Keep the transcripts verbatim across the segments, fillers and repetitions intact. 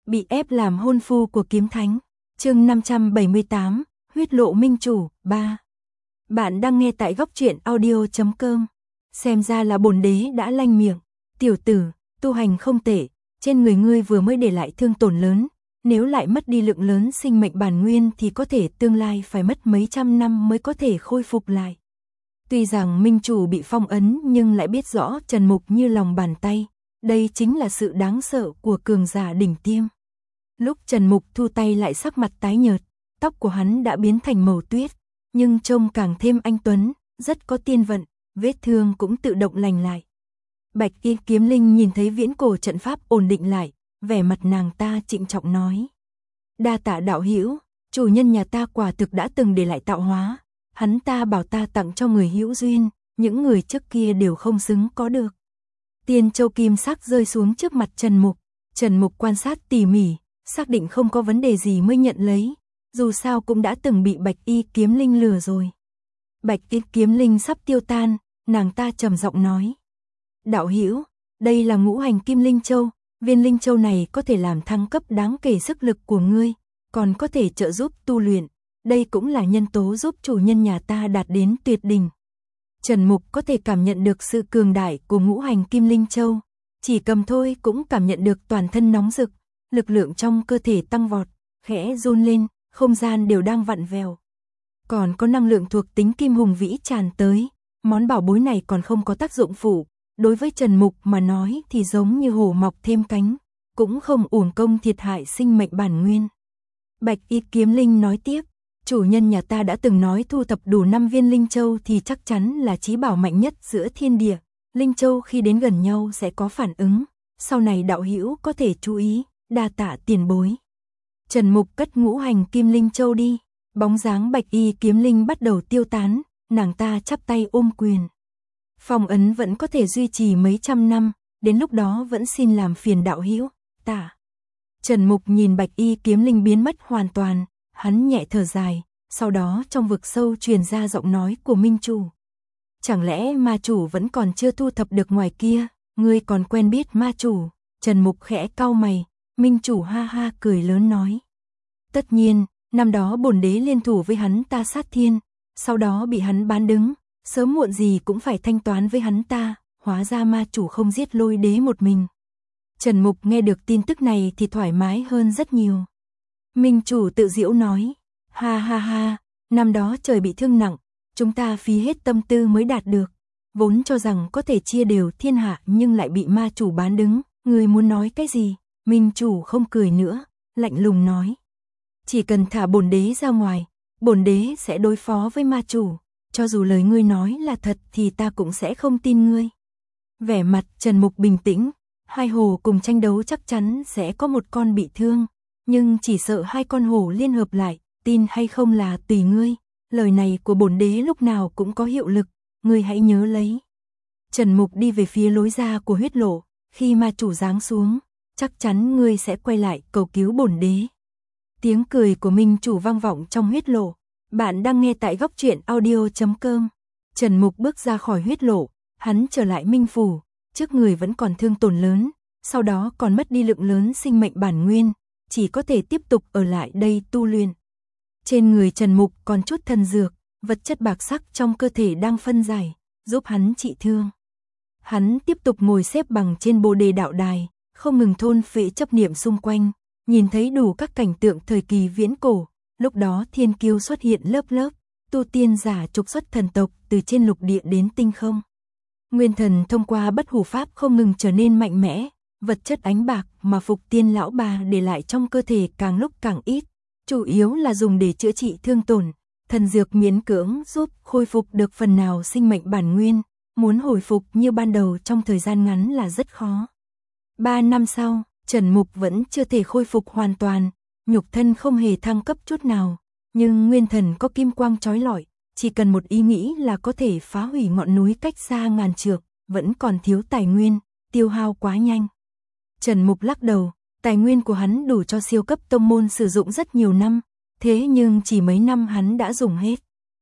Bị ép làm hôn phu của kiếm thánh. Chương năm trăm bảy mươi tám, huyết lộ minh chủ, ba. Bạn đang nghe tại góc truyện audio chấm com. Xem ra là bổn đế đã lanh miệng. Tiểu tử, tu hành không tệ, trên người ngươi vừa mới để lại thương tổn lớn, nếu lại mất đi lượng lớn sinh mệnh bản nguyên thì có thể tương lai phải mất mấy trăm năm mới có thể khôi phục lại. Tuy rằng minh chủ bị phong ấn nhưng lại biết rõ Trần Mục như lòng bàn tay, đây chính là sự đáng sợ của cường giả đỉnh tiêm. Lúc Trần Mục thu tay lại sắc mặt tái nhợt, tóc của hắn đã biến thành màu tuyết, nhưng trông càng thêm anh tuấn, rất có tiên vận, vết thương cũng tự động lành lại. Bạch Y Kiếm Linh nhìn thấy viễn cổ trận pháp ổn định lại, vẻ mặt nàng ta trịnh trọng nói: "Đa tạ đạo hữu, chủ nhân nhà ta quả thực đã từng để lại tạo hóa, hắn ta bảo ta tặng cho người hữu duyên, những người trước kia đều không xứng có được." Tiên châu kim sắc rơi xuống trước mặt Trần Mục, Trần Mục quan sát tỉ mỉ, xác định không có vấn đề gì mới nhận lấy, dù sao cũng đã từng bị Bạch Y Kiếm Linh lừa rồi. Bạch Y Kiếm Linh sắp tiêu tan, nàng ta trầm giọng nói: "Đạo hữu, đây là ngũ hành kim linh châu, viên linh châu này có thể làm thăng cấp đáng kể sức lực của ngươi, còn có thể trợ giúp tu luyện, đây cũng là nhân tố giúp chủ nhân nhà ta đạt đến tuyệt đỉnh." Trần Mục có thể cảm nhận được sự cường đại của ngũ hành kim linh châu, chỉ cầm thôi cũng cảm nhận được toàn thân nóng rực, lực lượng trong cơ thể tăng vọt, khẽ run lên, không gian đều đang vặn vẹo. Còn có năng lượng thuộc tính kim hùng vĩ tràn tới, món bảo bối này còn không có tác dụng phụ, đối với Trần Mục mà nói thì giống như hổ mọc thêm cánh, cũng không uổng công thiệt hại sinh mệnh bản nguyên. Bạch Y Kiếm Linh nói tiếp: "Chủ nhân nhà ta đã từng nói thu thập đủ năm viên linh châu thì chắc chắn là chí bảo mạnh nhất giữa thiên địa, linh châu khi đến gần nhau sẽ có phản ứng, sau này đạo hữu có thể chú ý, đa tạ tiền bối." Trần Mục cất ngũ hành kim linh châu đi, bóng dáng Bạch Y Kiếm Linh bắt đầu tiêu tán, nàng ta chắp tay ôm quyền: "Phong ấn vẫn có thể duy trì mấy trăm năm, đến lúc đó vẫn xin làm phiền đạo hữu, tạ." Trần Mục nhìn Bạch Y Kiếm Linh biến mất hoàn toàn, hắn nhẹ thở dài, sau đó trong vực sâu truyền ra giọng nói của minh chủ: "Chẳng lẽ ma chủ vẫn còn chưa thu thập được ngoài kia, ngươi còn quen biết ma chủ?" Trần Mục khẽ cau mày, minh chủ ha ha cười lớn nói: "Tất nhiên, năm đó bổn đế liên thủ với hắn ta sát thiên, sau đó bị hắn bán đứng, sớm muộn gì cũng phải thanh toán với hắn ta, hóa ra ma chủ không giết Lôi đế một mình." Trần Mục nghe được tin tức này thì thoải mái hơn rất nhiều. Minh chủ tự giễu nói: "Ha ha ha, năm đó trời bị thương nặng, chúng ta phí hết tâm tư mới đạt được, vốn cho rằng có thể chia đều thiên hạ nhưng lại bị ma chủ bán đứng, người muốn nói cái gì?" Minh chủ không cười nữa, lạnh lùng nói: "Chỉ cần thả bổn đế ra ngoài, bổn đế sẽ đối phó với ma chủ, cho dù lời ngươi nói là thật thì ta cũng sẽ không tin ngươi." Vẻ mặt Trần Mục bình tĩnh, hai hồ cùng tranh đấu chắc chắn sẽ có một con bị thương, nhưng chỉ sợ hai con hổ liên hợp lại, tin hay không là tùy ngươi, lời này của bổn đế lúc nào cũng có hiệu lực, ngươi hãy nhớ lấy. Trần Mục đi về phía lối ra của huyết lộ, khi ma chủ giáng xuống, chắc chắn ngươi sẽ quay lại cầu cứu bổn đế. Tiếng cười của minh chủ vang vọng trong huyết lộ. Bạn đang nghe tại góc truyện audio chấm com. Trần Mục bước ra khỏi huyết lộ, hắn trở lại minh phủ, trước người vẫn còn thương tổn lớn, sau đó còn mất đi lượng lớn sinh mệnh bản nguyên, chỉ có thể tiếp tục ở lại đây tu luyện. Trên người Trần Mục còn chút thần dược, vật chất bạc sắc trong cơ thể đang phân giải, giúp hắn trị thương. Hắn tiếp tục ngồi xếp bằng trên bồ đề đạo đài, không ngừng thôn phệ chấp niệm xung quanh, nhìn thấy đủ các cảnh tượng thời kỳ viễn cổ. Lúc đó thiên kiêu xuất hiện lớp lớp, tu tiên giả trục xuất thần tộc từ trên lục địa đến tinh không. Nguyên thần thông qua bất hủ pháp không ngừng trở nên mạnh mẽ, vật chất ánh bạc mà Phục Tiên lão bà để lại trong cơ thể càng lúc càng ít, chủ yếu là dùng để chữa trị thương tổn, thần dược miễn cưỡng giúp khôi phục được phần nào sinh mệnh bản nguyên, muốn hồi phục như ban đầu trong thời gian ngắn là rất khó. Ba năm sau, Trần Mục vẫn chưa thể khôi phục hoàn toàn, nhục thân không hề thăng cấp chút nào, nhưng nguyên thần có kim quang chói lọi, chỉ cần một ý nghĩ là có thể phá hủy ngọn núi cách xa ngàn trượng, vẫn còn thiếu tài nguyên, tiêu hao quá nhanh. Trần Mục lắc đầu, tài nguyên của hắn đủ cho siêu cấp tông môn sử dụng rất nhiều năm, thế nhưng chỉ mấy năm hắn đã dùng hết.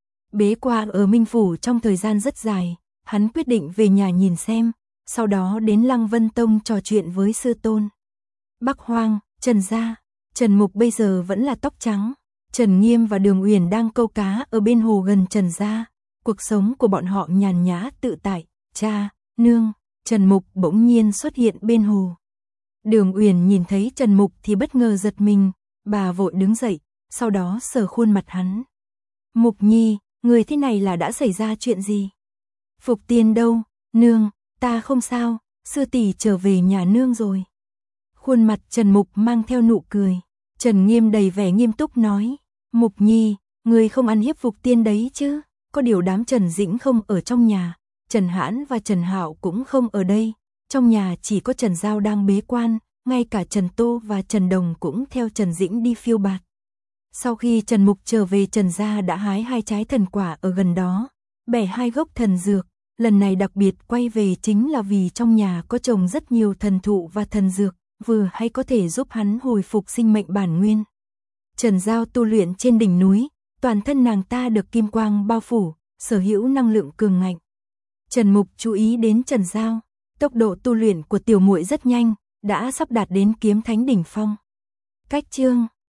Bế quan ở Minh Phủ trong thời gian rất dài, hắn quyết định về nhà nhìn xem, sau đó đến Lăng Vân Tông trò chuyện với sư tôn. Bắc Hoang, Trần gia, Trần Mục bây giờ vẫn là tóc trắng. Trần Nghiêm và Đường Uyển đang câu cá ở bên hồ gần Trần gia. Cuộc sống của bọn họ nhàn nhã tự tại. Cha, nương, Trần Mục bỗng nhiên xuất hiện bên hồ. Đường Uyển nhìn thấy Trần Mục thì bất ngờ giật mình, bà vội đứng dậy, sau đó sờ khuôn mặt hắn. Mục Nhi, người thế này là đã xảy ra chuyện gì? Phục Tiên đâu? Nương, ta không sao, sư tỷ trở về nhà nương rồi. Khuôn mặt Trần Mục mang theo nụ cười. Trần Nghiêm đầy vẻ nghiêm túc nói, Mục Nhi, người không ăn hiếp Phục Tiên đấy chứ? Có điều đám Trần Dĩnh không ở trong nhà, Trần Hãn và Trần Hạo cũng không ở đây. Trong nhà chỉ có Trần Giao đang bế quan, ngay cả Trần Tô và Trần Đồng cũng theo Trần Dĩnh đi phiêu bạt. Sau khi Trần Mục trở về Trần gia đã hái hai trái thần quả ở gần đó, bẻ hai gốc thần dược, lần này đặc biệt quay về chính là vì trong nhà có trồng rất nhiều thần thụ và thần dược, vừa hay có thể giúp hắn hồi phục sinh mệnh bản nguyên. Trần Giao tu luyện trên đỉnh núi, toàn thân nàng ta được kim quang bao phủ, sở hữu năng lượng cường ngạnh. Trần Mục chú ý đến Trần Giao, tốc độ tu luyện của tiểu muội rất nhanh, đã sắp đạt đến kiếm thánh đỉnh phong. Cách chương